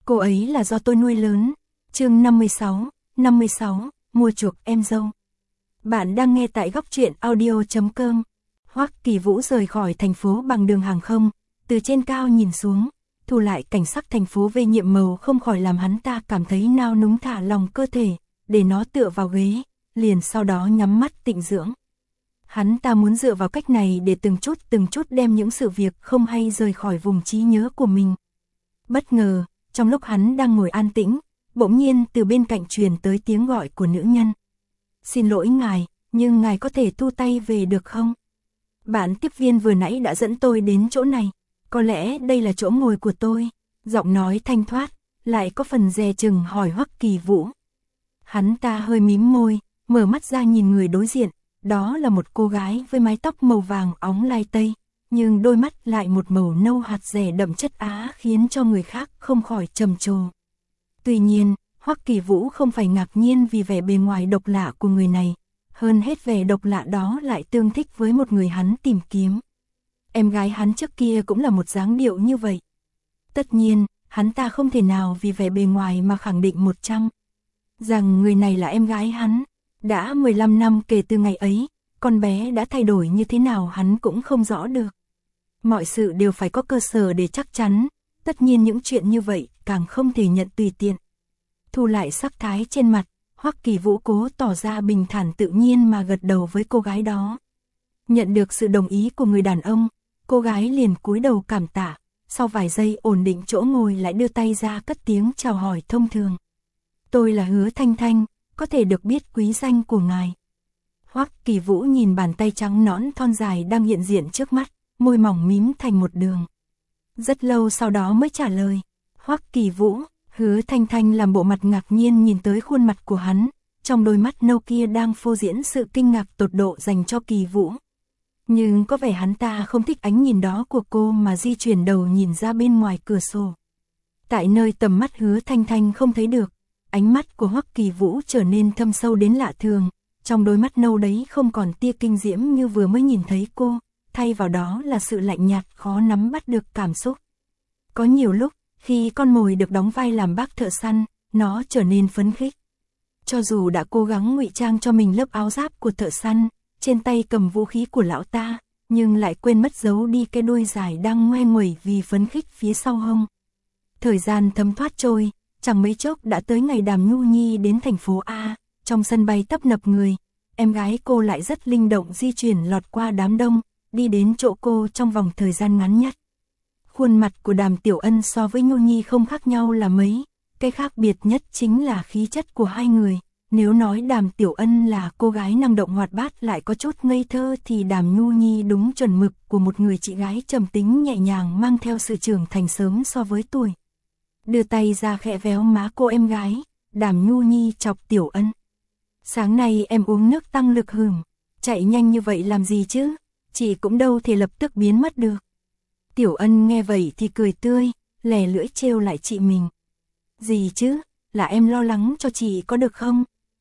Cô ấy là do tôi nuôi lớn. Chương 56, mua chuộc em dâu. Bạn đang nghe tại góc truyện audio.com. Hoắc Kỳ Vũ rời khỏi thành phố bằng đường hàng không, từ trên cao nhìn xuống, thu lại cảnh sắc thành phố về nhiệm màu không khỏi làm hắn ta cảm thấy nao núng thả lòng cơ thể, để nó tựa vào ghế, liền sau đó nhắm mắt tịnh dưỡng. Hắn ta muốn dựa vào cách này để từng chút đem những sự việc không hay rời khỏi vùng trí nhớ của mình. Bất ngờ, trong lúc hắn đang ngồi an tĩnh, bỗng nhiên từ bên cạnh truyền tới tiếng gọi của nữ nhân. Xin lỗi ngài, nhưng ngài có thể thu tay về được không? Bạn tiếp viên vừa nãy đã dẫn tôi đến chỗ này, có lẽ đây là chỗ ngồi của tôi. Giọng nói thanh thoát, lại có phần dè chừng hỏi Hoắc Kỳ Vũ. Hắn ta hơi mím môi, mở mắt ra nhìn người đối diện, đó là một cô gái với mái tóc màu vàng óng lai tây, nhưng đôi mắt lại một màu nâu hạt rẻ đậm chất Á khiến cho người khác không khỏi trầm trồ. Tuy nhiên, Hoắc Kỳ Vũ không phải ngạc nhiên vì vẻ bề ngoài độc lạ của người này, hơn hết vẻ độc lạ đó lại tương thích với một người hắn tìm kiếm. Em gái hắn trước kia cũng là một dáng điệu như vậy. Tất nhiên, hắn ta không thể nào vì vẻ bề ngoài mà khẳng định 100% rằng người này là em gái hắn. Đã 15 năm kể từ ngày ấy, con bé đã thay đổi như thế nào hắn cũng không rõ được. Mọi sự đều phải có cơ sở để chắc chắn, tất nhiên những chuyện như vậy càng không thể nhận tùy tiện. Thu lại sắc thái trên mặt, Hoắc Kỳ Vũ cố tỏ ra bình thản tự nhiên mà gật đầu với cô gái đó. Nhận được sự đồng ý của người đàn ông, cô gái liền cúi đầu cảm tạ, sau vài giây ổn định chỗ ngồi lại đưa tay ra cất tiếng chào hỏi thông thường. Tôi là Hứa Thanh Thanh, có thể được biết quý danh của ngài. Hoắc Kỳ Vũ nhìn bàn tay trắng nõn thon dài đang hiện diện trước mắt, môi mỏng mím thành một đường. Rất lâu sau đó mới trả lời. Hoắc Kỳ Vũ. Hứa Thanh Thanh làm bộ mặt ngạc nhiên nhìn tới khuôn mặt của hắn, trong đôi mắt nâu kia đang phô diễn sự kinh ngạc tột độ dành cho Kỳ Vũ. Nhưng có vẻ hắn ta không thích ánh nhìn đó của cô mà di chuyển đầu nhìn ra bên ngoài cửa sổ. Tại nơi tầm mắt Hứa Thanh Thanh không thấy được, ánh mắt của Hoắc Kỳ Vũ trở nên thâm sâu đến lạ thường, trong đôi mắt nâu đấy không còn tia kinh diễm như vừa mới nhìn thấy cô, thay vào đó là sự lạnh nhạt khó nắm bắt được cảm xúc. Có nhiều lúc, khi con mồi được đóng vai làm bác thợ săn, nó trở nên phấn khích. Cho dù đã cố gắng ngụy trang cho mình lớp áo giáp của thợ săn, trên tay cầm vũ khí của lão ta, nhưng lại quên mất giấu đi cái đuôi dài đang ngoe nguẩy vì phấn khích phía sau hông. Thời gian thấm thoát trôi, chẳng mấy chốc đã tới ngày Đàm Nhu Nhi đến thành phố A, trong sân bay tấp nập người, em gái cô lại rất linh động di chuyển lọt qua đám đông, đi đến chỗ cô trong vòng thời gian ngắn nhất. Khuôn mặt của Đàm Tiểu Ân so với Nhu Nhi không khác nhau là mấy, cái khác biệt nhất chính là khí chất của hai người. Nếu nói Đàm Tiểu Ân là cô gái năng động hoạt bát lại có chút ngây thơ thì Đàm Nhu Nhi đúng chuẩn mực của một người chị gái trầm tính nhẹ nhàng mang theo sự trưởng thành sớm so với tuổi. Đưa tay ra khẽ véo má cô em gái, Đàm Nhu Nhi chọc Tiểu Ân. Sáng nay em uống nước tăng lực hửng, chạy nhanh như vậy làm gì chứ, chị cũng đâu thể lập tức biến mất được. Tiểu Ân nghe vậy thì cười tươi, lè lưỡi trêu lại chị mình. Gì chứ, là em lo lắng cho chị có được không?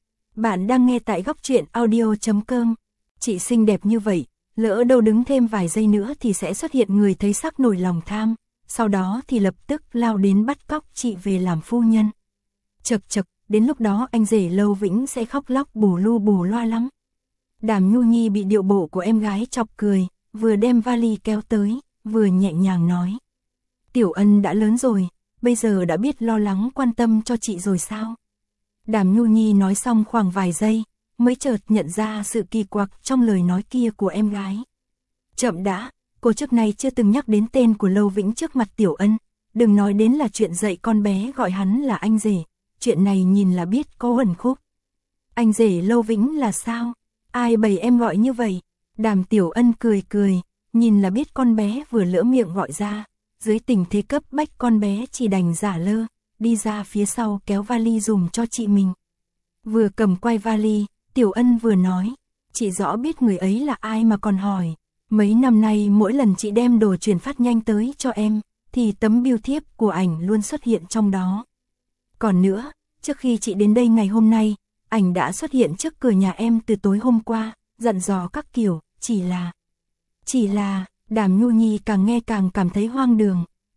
Bạn đang nghe tại góc truyện audio.com. Chị xinh đẹp như vậy, lỡ đâu đứng thêm vài giây nữa thì sẽ xuất hiện người thấy sắc nổi lòng tham, sau đó thì lập tức lao đến bắt cóc chị về làm phu nhân. Chật chật, đến lúc đó anh rể Lâu Vĩnh sẽ khóc lóc bù lu bù loa lắm. Đàm Nhu Nhi bị điệu bộ của em gái chọc cười, vừa đem vali kéo tới, vừa nhẹ nhàng nói. Tiểu Ân đã lớn rồi, bây giờ đã biết lo lắng quan tâm cho chị rồi sao? Đàm Nhu Nhi nói xong khoảng vài giây, mới chợt nhận ra sự kỳ quặc trong lời nói kia của em gái. Chậm đã, cô trước nay chưa từng nhắc đến tên của Lâu Vĩnh trước mặt Tiểu Ân, đừng nói đến là chuyện dạy con bé gọi hắn là anh rể, chuyện này nhìn là biết có uẩn khúc. Anh rể Lâu Vĩnh là sao? Ai bày em gọi như vậy? Đàm Tiểu Ân cười cười, nhìn là biết con bé vừa lỡ miệng gọi ra, dưới tình thế cấp bách con bé chỉ đành giả lơ, đi ra phía sau kéo vali dùng cho chị mình. Vừa cầm quay vali, Tiểu Ân vừa nói, chị rõ biết người ấy là ai mà còn hỏi. Mấy năm nay mỗi lần chị đem đồ chuyển phát nhanh tới cho em, thì tấm bưu thiếp của ảnh luôn xuất hiện trong đó. Còn nữa, trước khi chị đến đây ngày hôm nay, ảnh đã xuất hiện trước cửa nhà em từ tối hôm qua, dặn dò các kiểu, chỉ là, Đàm Nhu Nhi càng nghe càng cảm thấy hoang đường,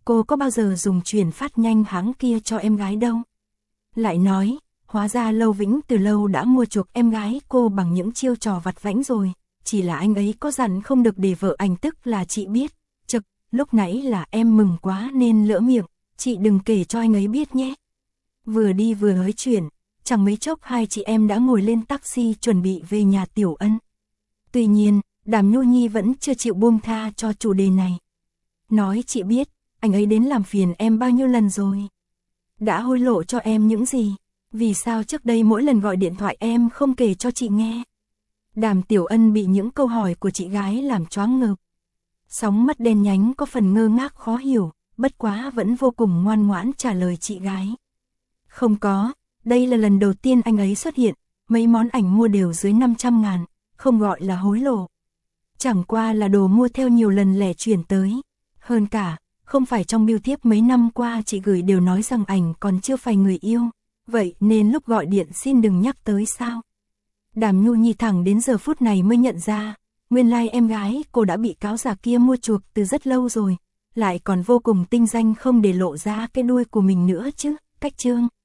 cô có bao giờ dùng chuyển phát nhanh hãng kia cho em gái đâu. Lại nói, hóa ra Lâu Vĩnh từ lâu đã mua chuộc em gái cô bằng những chiêu trò vặt vãnh rồi, chỉ là anh ấy có dặn không được để vợ anh tức là chị biết. Chực, lúc nãy là em mừng quá nên lỡ miệng, chị đừng kể cho anh ấy biết nhé. Vừa đi vừa nói chuyện, chẳng mấy chốc hai chị em đã ngồi lên taxi chuẩn bị về nhà Tiểu Ân. Tuy nhiên, Đàm Nhu Nhi vẫn chưa chịu buông tha cho chủ đề này. Nói chị biết, anh ấy đến làm phiền em bao nhiêu lần rồi. Đã hối lộ cho em những gì, vì sao trước đây mỗi lần gọi điện thoại em không kể cho chị nghe. Đàm Tiểu Ân bị những câu hỏi của chị gái làm choáng ngợp. Sóng mắt đen nhánh có phần ngơ ngác khó hiểu, bất quá vẫn vô cùng ngoan ngoãn trả lời chị gái. Không có, đây là lần đầu tiên anh ấy xuất hiện, mấy món ảnh mua đều dưới 500.000, không gọi là hối lộ. Chẳng qua là đồ mua theo nhiều lần lẻ chuyển tới. Hơn cả, không phải trong bưu thiếp mấy năm qua chị gửi đều nói rằng ảnh còn chưa phải người yêu, vậy nên lúc gọi điện xin đừng nhắc tới sao. Đàm Nhu Nhi thẳng đến giờ phút này mới nhận ra, nguyên lai em gái cô đã bị cáo già kia mua chuộc từ rất lâu rồi, lại còn vô cùng tinh danh không để lộ ra cái đuôi của mình nữa chứ. Cách chương